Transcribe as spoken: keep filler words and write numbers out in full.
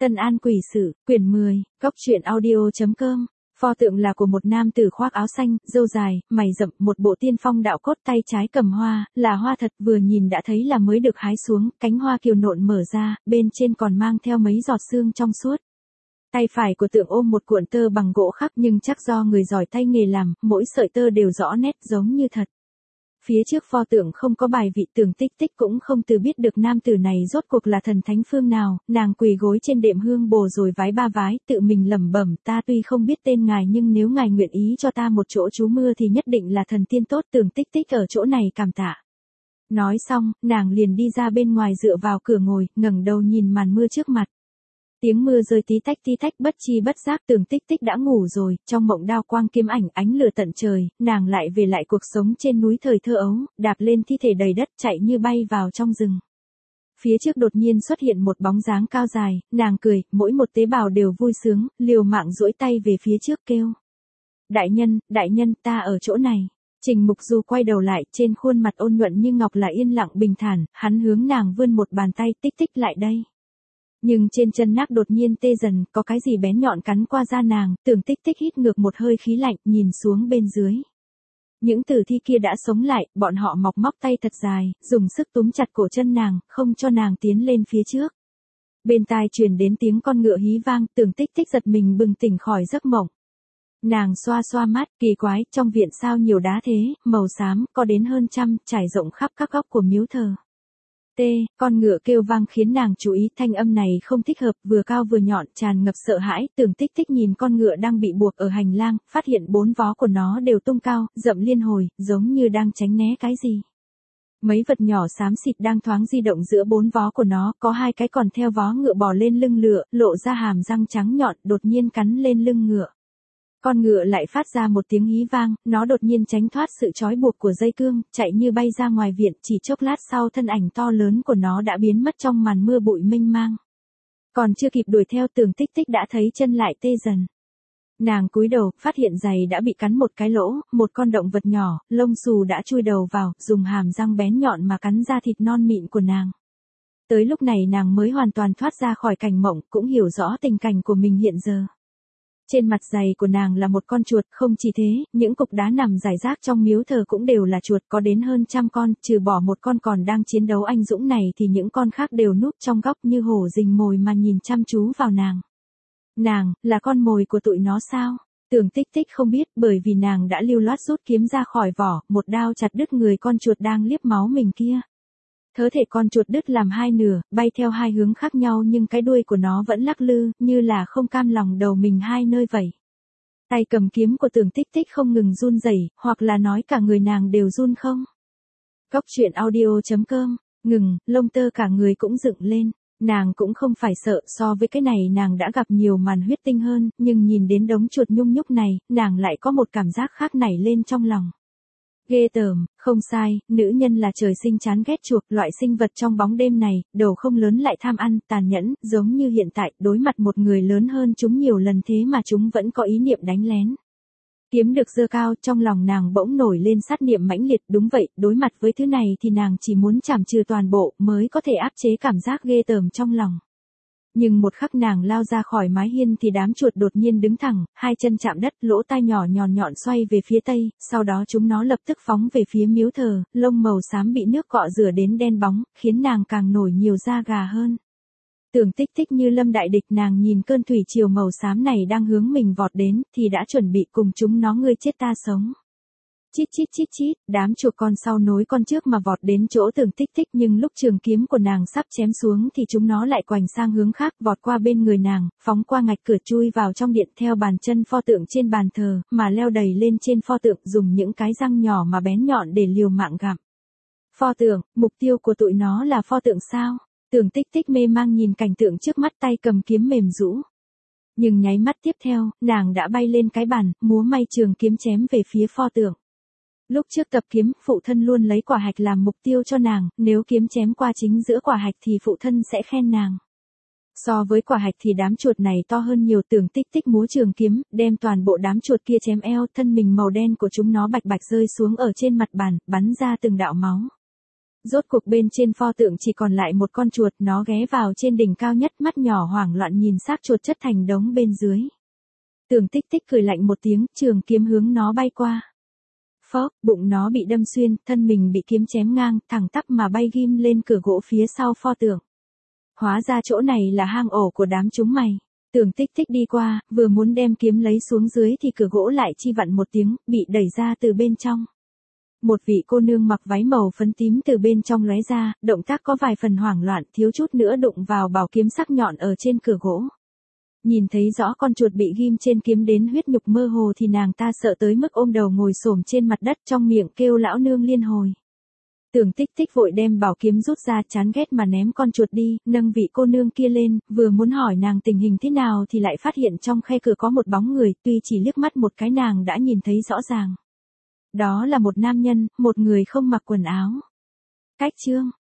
Tân An Quỷ Sự, quyển mười, góc truyện audio chấm com. Pho tượng là của một nam tử khoác áo xanh, râu dài, mày rậm, một bộ tiên phong đạo cốt, tay trái cầm hoa, là hoa thật, vừa nhìn đã thấy là mới được hái xuống, cánh hoa kiều nộn mở ra, bên trên còn mang theo mấy giọt sương trong suốt. Tay phải của tượng ôm một cuộn tơ bằng gỗ khắc, nhưng chắc do người giỏi tay nghề làm, mỗi sợi tơ đều rõ nét giống như thật. Phía trước pho tượng không có bài vị, Tưởng Tích Tích cũng không từ biết được nam tử này rốt cuộc là thần thánh phương nào, nàng quỳ gối trên đệm hương bồ rồi vái ba vái, tự mình lẩm bẩm, ta tuy không biết tên ngài nhưng nếu ngài nguyện ý cho ta một chỗ trú mưa thì nhất định là thần tiên tốt. Tưởng Tích Tích ở chỗ này cảm tạ. Nói xong, nàng liền đi ra bên ngoài dựa vào cửa ngồi, ngẩng đầu nhìn màn mưa trước mặt. Tiếng mưa rơi tí tách tí tách, bất chi bất giác Tưởng Tích Tích đã ngủ rồi, trong mộng đao quang kiếm ảnh, ánh lửa tận trời, nàng lại về lại cuộc sống trên núi thời thơ ấu, đạp lên thi thể đầy đất, chạy như bay vào trong rừng. Phía trước đột nhiên xuất hiện một bóng dáng cao dài, nàng cười, mỗi một tế bào đều vui sướng, liều mạng duỗi tay về phía trước kêu. Đại nhân, đại nhân, ta ở chỗ này. Trình Mục Du quay đầu lại, trên khuôn mặt ôn nhuận như ngọc là yên lặng bình thản, hắn hướng nàng vươn một bàn tay, Tích Tích lại đây. Nhưng trên chân nác đột nhiên tê dần, có cái gì bén nhọn cắn qua da nàng, Tưởng Tích Tích hít ngược một hơi khí lạnh, nhìn xuống bên dưới. Những tử thi kia đã sống lại, bọn họ mọc móc tay thật dài, dùng sức túm chặt cổ chân nàng, không cho nàng tiến lên phía trước. Bên tai truyền đến tiếng con ngựa hí vang, Tưởng Tích Tích giật mình bừng tỉnh khỏi giấc mộng. Nàng xoa xoa mắt, kỳ quái, trong viện sao nhiều đá thế, màu xám, có đến hơn trăm, trải rộng khắp các góc của miếu thờ. T, con ngựa kêu vang khiến nàng chú ý, thanh âm này không thích hợp, vừa cao vừa nhọn, tràn ngập sợ hãi. Tưởng Tích Tích nhìn con ngựa đang bị buộc ở hành lang, phát hiện bốn vó của nó đều tung cao, rậm liên hồi, giống như đang tránh né cái gì. Mấy vật nhỏ xám xịt đang thoáng di động giữa bốn vó của nó, có hai cái còn theo vó ngựa bò lên lưng ngựa, lộ ra hàm răng trắng nhọn, đột nhiên cắn lên lưng ngựa. Con ngựa lại phát ra một tiếng hí vang, nó đột nhiên tránh thoát sự trói buộc của dây cương, chạy như bay ra ngoài viện, chỉ chốc lát sau thân ảnh to lớn của nó đã biến mất trong màn mưa bụi mênh mang. Còn chưa kịp đuổi theo, Tưởng Tích Tích đã thấy chân lại tê dần. Nàng cúi đầu, phát hiện giày đã bị cắn một cái lỗ, một con động vật nhỏ, lông xù đã chui đầu vào, dùng hàm răng bén nhọn mà cắn ra thịt non mịn của nàng. Tới lúc này nàng mới hoàn toàn thoát ra khỏi cảnh mộng, cũng hiểu rõ tình cảnh của mình hiện giờ. Trên mặt giày của nàng là một con chuột, không chỉ thế, những cục đá nằm rải rác trong miếu thờ cũng đều là chuột, có đến hơn trăm con, trừ bỏ một con còn đang chiến đấu anh dũng này thì những con khác đều núp trong góc như hổ rình mồi mà nhìn chăm chú vào nàng. Nàng, là con mồi của tụi nó sao? Tưởng Tích Tích không biết, bởi vì nàng đã lưu loát rút kiếm ra khỏi vỏ, một đao chặt đứt người con chuột đang liếp máu mình kia. Thớ thể con chuột đứt làm hai nửa, bay theo hai hướng khác nhau nhưng cái đuôi của nó vẫn lắc lư, như là không cam lòng đầu mình hai nơi vậy. Tay cầm kiếm của Tưởng Tích Tích không ngừng run rẩy, hoặc là nói cả người nàng đều run không. Góc truyện audio chấm com, ngừng, lông tơ cả người cũng dựng lên. Nàng cũng không phải sợ, so với cái này nàng đã gặp nhiều màn huyết tinh hơn, nhưng nhìn đến đống chuột nhung nhúc này, nàng lại có một cảm giác khác nảy lên trong lòng. Ghê tởm, không sai, nữ nhân là trời sinh chán ghét chuột, loại sinh vật trong bóng đêm này, đầu không lớn lại tham ăn, tàn nhẫn, giống như hiện tại, đối mặt một người lớn hơn chúng nhiều lần thế mà chúng vẫn có ý niệm đánh lén. Kiếm được giơ cao, trong lòng nàng bỗng nổi lên sát niệm mãnh liệt, đúng vậy, đối mặt với thứ này thì nàng chỉ muốn chảm trừ toàn bộ, mới có thể áp chế cảm giác ghê tởm trong lòng. Nhưng một khắc nàng lao ra khỏi mái hiên thì đám chuột đột nhiên đứng thẳng, hai chân chạm đất, lỗ tai nhỏ nhọn nhọn xoay về phía tây, sau đó chúng nó lập tức phóng về phía miếu thờ, lông màu xám bị nước cọ rửa đến đen bóng, khiến nàng càng nổi nhiều da gà hơn. Tưởng Tích Tích như lâm đại địch, nàng nhìn cơn thủy triều màu xám này đang hướng mình vọt đến, thì đã chuẩn bị cùng chúng nó ngươi chết ta sống. Chít chít chít chít, đám chuột con sau nối con trước mà vọt đến chỗ Tưởng Tích Tích, nhưng lúc trường kiếm của nàng sắp chém xuống thì chúng nó lại quành sang hướng khác, vọt qua bên người nàng, phóng qua ngạch cửa chui vào trong điện theo bàn chân pho tượng trên bàn thờ, mà leo đầy lên trên pho tượng, dùng những cái răng nhỏ mà bén nhọn để liều mạng gặm. Pho tượng, mục tiêu của tụi nó là pho tượng sao? Tưởng Tích Tích mê mang nhìn cảnh tượng trước mắt, tay cầm kiếm mềm rũ. Nhưng nháy mắt tiếp theo, nàng đã bay lên cái bàn, múa may trường kiếm chém về phía pho tượng. Lúc trước tập kiếm, phụ thân luôn lấy quả hạch làm mục tiêu cho nàng, nếu kiếm chém qua chính giữa quả hạch thì phụ thân sẽ khen nàng. So với quả hạch thì đám chuột này to hơn nhiều. Tưởng Tích Tích múa trường kiếm, đem toàn bộ đám chuột kia chém eo, thân mình màu đen của chúng nó bạch bạch rơi xuống ở trên mặt bàn, bắn ra từng đạo máu. Rốt cuộc bên trên pho tượng chỉ còn lại một con chuột, nó ghé vào trên đỉnh cao nhất, mắt nhỏ hoảng loạn nhìn xác chuột chất thành đống bên dưới. Tưởng Tích Tích cười lạnh một tiếng, trường kiếm hướng nó bay qua. Phốc, bụng nó bị đâm xuyên, thân mình bị kiếm chém ngang, thẳng tắp mà bay ghim lên cửa gỗ phía sau pho tượng. Hóa ra chỗ này là hang ổ của đám chúng mày. Tưởng Tích Tích đi qua, vừa muốn đem kiếm lấy xuống dưới thì cửa gỗ lại chi vặn một tiếng, bị đẩy ra từ bên trong. Một vị cô nương mặc váy màu phấn tím từ bên trong lóe ra, động tác có vài phần hoảng loạn, thiếu chút nữa đụng vào bảo kiếm sắc nhọn ở trên cửa gỗ. Nhìn thấy rõ con chuột bị ghim trên kiếm đến huyết nhục mơ hồ thì nàng ta sợ tới mức ôm đầu ngồi xổm trên mặt đất, trong miệng kêu lão nương liên hồi. Tưởng Tích Tích vội đem bảo kiếm rút ra, chán ghét mà ném con chuột đi, nâng vị cô nương kia lên, vừa muốn hỏi nàng tình hình thế nào thì lại phát hiện trong khe cửa có một bóng người, tuy chỉ liếc mắt một cái nàng đã nhìn thấy rõ ràng. Đó là một nam nhân, một người không mặc quần áo. Cách chương